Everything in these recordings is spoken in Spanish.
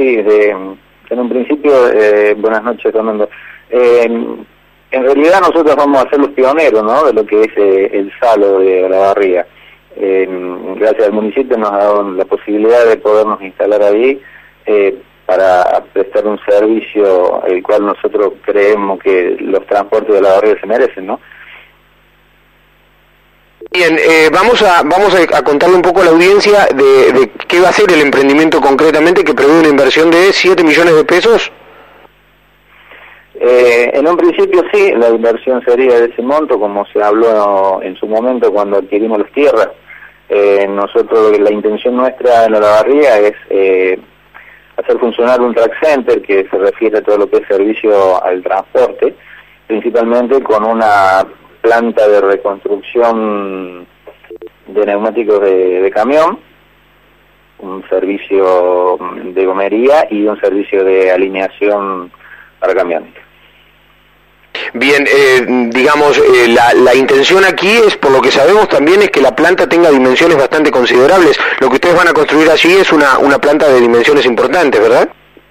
sí, en un principio, buenas noches, Fernando. En realidad nosotros vamos a ser los pioneros, ¿no?, de lo que es el salo de Olavarría. Gracias al municipio nos ha dado la posibilidad de podernos instalar ahí para prestar un servicio el cual nosotros creemos que los transportes de Olavarría se merecen, ¿no? Bien, vamos a contarle un poco a la audiencia de qué va a ser el emprendimiento concretamente, que prevé una inversión de 7 millones de pesos. En un principio sí, la inversión sería de ese monto, como se habló en su momento cuando adquirimos las tierras. Nosotros, la intención nuestra en Olavarría es hacer funcionar un track center que se refiere a todo lo que es servicio al transporte, principalmente con una planta de reconstrucción de neumáticos de camión, un servicio de gomería y un servicio de alineación para camiones. Bien, digamos, la intención aquí es, por lo que sabemos también, es que la planta tenga dimensiones bastante considerables. Lo que ustedes van a construir allí es una planta de dimensiones importantes, ¿verdad?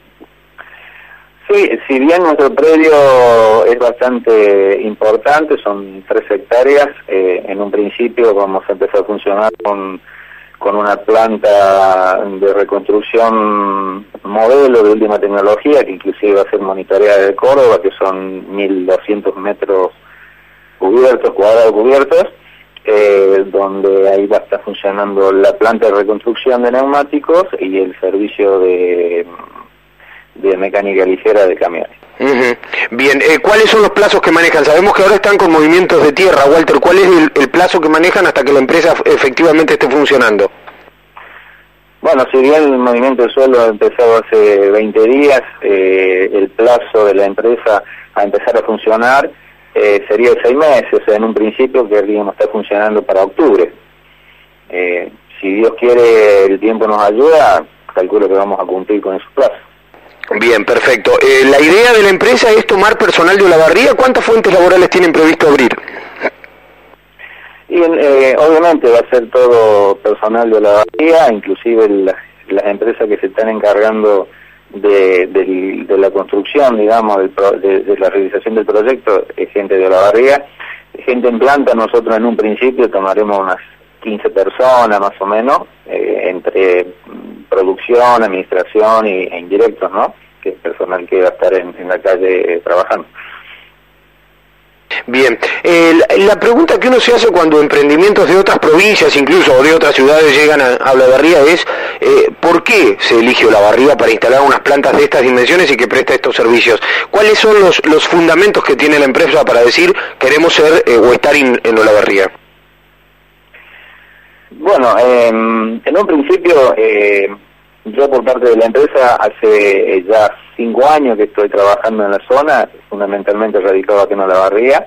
Sí, si bien nuestro predio es bastante importante, son 3 hectáreas, en un principio vamos a empezar a funcionar con una planta de reconstrucción modelo de última tecnología, que inclusive va a ser monitoreada de Córdoba, que son 1.200 metros cuadrados cubiertos, donde ahí va a estar funcionando la planta de reconstrucción de neumáticos y el servicio de mecánica ligera de camiones. Bien, ¿cuáles son los plazos que manejan? Sabemos que ahora están con movimientos de tierra, Walter. ¿Cuál es el plazo que manejan hasta que la empresa efectivamente esté funcionando? Bueno, si bien el movimiento del suelo ha empezado hace 20 días, el plazo de la empresa a empezar a funcionar sería de 6 meses, o sea, en un principio querríamos estar funcionando para octubre. Si Dios quiere, el tiempo nos ayuda, calculo que vamos a cumplir con esos plazos. Bien, perfecto. La idea de la empresa es tomar personal de Olavarría. ¿Cuántas fuentes laborales tienen previsto abrir? Y obviamente va a ser todo personal de Olavarría, inclusive las empresas que se están encargando de la construcción, digamos, de la realización del proyecto, es gente de Olavarría. Gente en planta, nosotros en un principio tomaremos unas 15 personas más o menos, entre producción, administración e indirectos, ¿no?, que es personal que va a estar en la calle trabajando. Bien, la pregunta que uno se hace cuando emprendimientos de otras provincias, incluso o de otras ciudades, llegan a Olavarría es ¿por qué se elige Olavarría para instalar unas plantas de estas dimensiones y que presta estos servicios? ¿Cuáles son los fundamentos que tiene la empresa para decir queremos ser o estar en Olavarría? Bueno, en un principio, yo por parte de la empresa hace ya 5 años que estoy trabajando en la zona, fundamentalmente radicado aquí en Olavarría.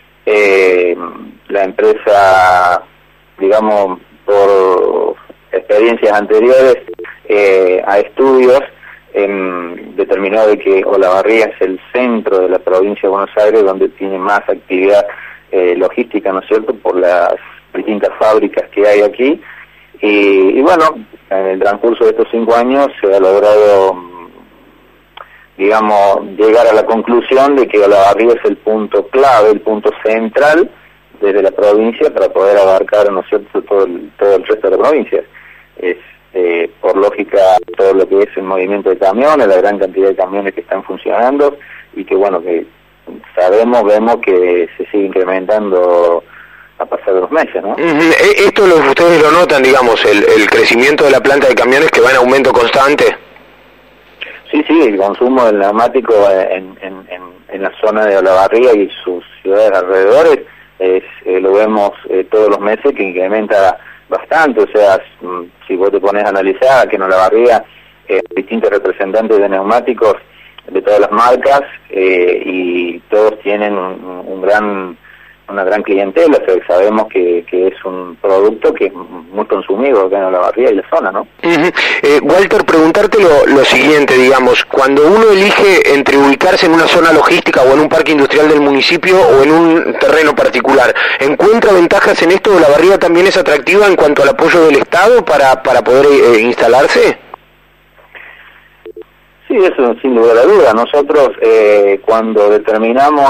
La empresa, digamos, por experiencias anteriores a estudios, determinó de que Olavarría es el centro de la provincia de Buenos Aires, donde tiene más actividad logística, ¿no es cierto?, por las distintas fábricas que hay aquí, y bueno, en el transcurso de estos 5 años se ha logrado, digamos, llegar a la conclusión de que Olavarría es el punto clave, el punto central desde la provincia para poder abarcar, ¿no es cierto?, todo el resto de la provincia. Es, por lógica, todo lo que es el movimiento de camiones, la gran cantidad de camiones que están funcionando y que, bueno, que vemos que se sigue incrementando a pasar de los meses, ¿no? Esto ustedes lo notan, digamos, el crecimiento de la planta de camiones que va en aumento constante. Sí, el consumo del neumático en la zona de Olavarría y sus ciudades alrededores lo vemos todos los meses que incrementa bastante. O sea, si vos te pones a analizar que en Olavarría distintos representantes de neumáticos de todas las marcas y todos tienen una gran clientela, o sea, sabemos que es un producto que es muy consumido acá en Olavarría y la zona, ¿no? Walter, preguntarte lo siguiente, digamos, cuando uno elige entre ubicarse en una zona logística o en un parque industrial del municipio o en un terreno particular, ¿encuentra ventajas en esto? ¿Olavarría también es atractiva en cuanto al apoyo del Estado para poder instalarse? Sí, eso sin lugar a duda. Nosotros cuando determinamos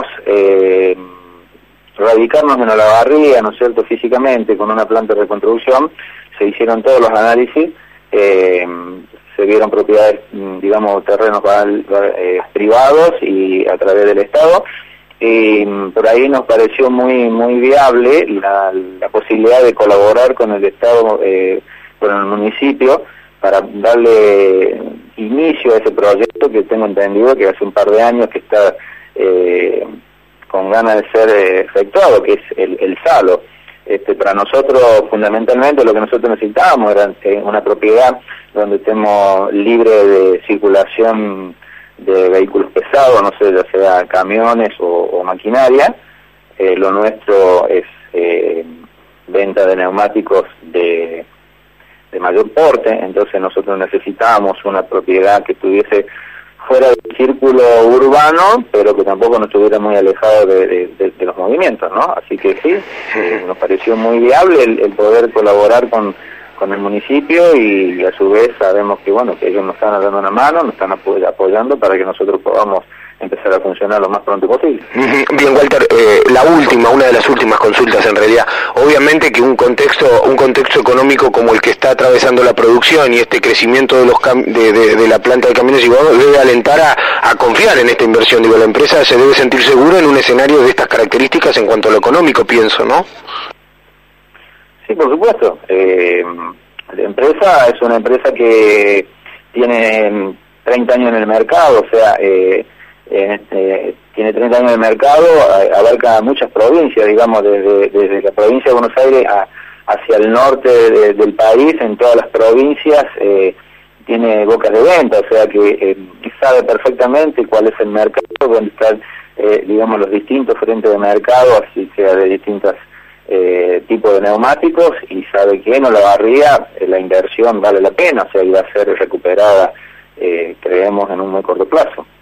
radicarnos en Olavarría, ¿no es cierto?, físicamente con una planta de reconstrucción, se hicieron todos los análisis, se vieron propiedades, digamos, terrenos privados y a través del Estado, y por ahí nos pareció muy viable la posibilidad de colaborar con el Estado, con el municipio, para darle inicio a ese proyecto que tengo entendido que hace un par de años que está con ganas de ser efectuado, que es el Salo. Para nosotros, fundamentalmente, lo que nosotros necesitábamos era una propiedad donde estemos libre de circulación de vehículos pesados, no sé, ya sea camiones o maquinaria. Lo nuestro es venta de neumáticos de mayor porte, entonces nosotros necesitábamos una propiedad que estuviese fuera del círculo urbano, pero que tampoco nos estuviera muy alejado de los movimientos, ¿no? Así que sí, nos pareció muy viable el poder colaborar con el municipio, y a su vez sabemos que, bueno, que ellos nos están dando una mano, nos están apoyando para que nosotros podamos empezar a funcionar lo más pronto posible. Bien, Walter, una de las últimas consultas en realidad. Obviamente que un contexto económico como el que está atravesando la producción y este crecimiento de la planta de camiones y vagos debe alentar a confiar en esta inversión. Digo, la empresa se debe sentir segura en un escenario de estas características en cuanto a lo económico, pienso, ¿no? Sí, por supuesto. La empresa es una empresa que tiene 30 años en el mercado, o sea, tiene 30 años en el mercado, abarca muchas provincias, digamos, desde la provincia de Buenos Aires hacia el norte del país, en todas las provincias tiene bocas de venta, o sea que sabe perfectamente cuál es el mercado, dónde están, digamos, los distintos frentes de mercado, así sea de distintos tipos de neumáticos, y sabe que en Olavarría la inversión vale la pena, o sea, iba a ser recuperada, creemos, en un muy corto plazo.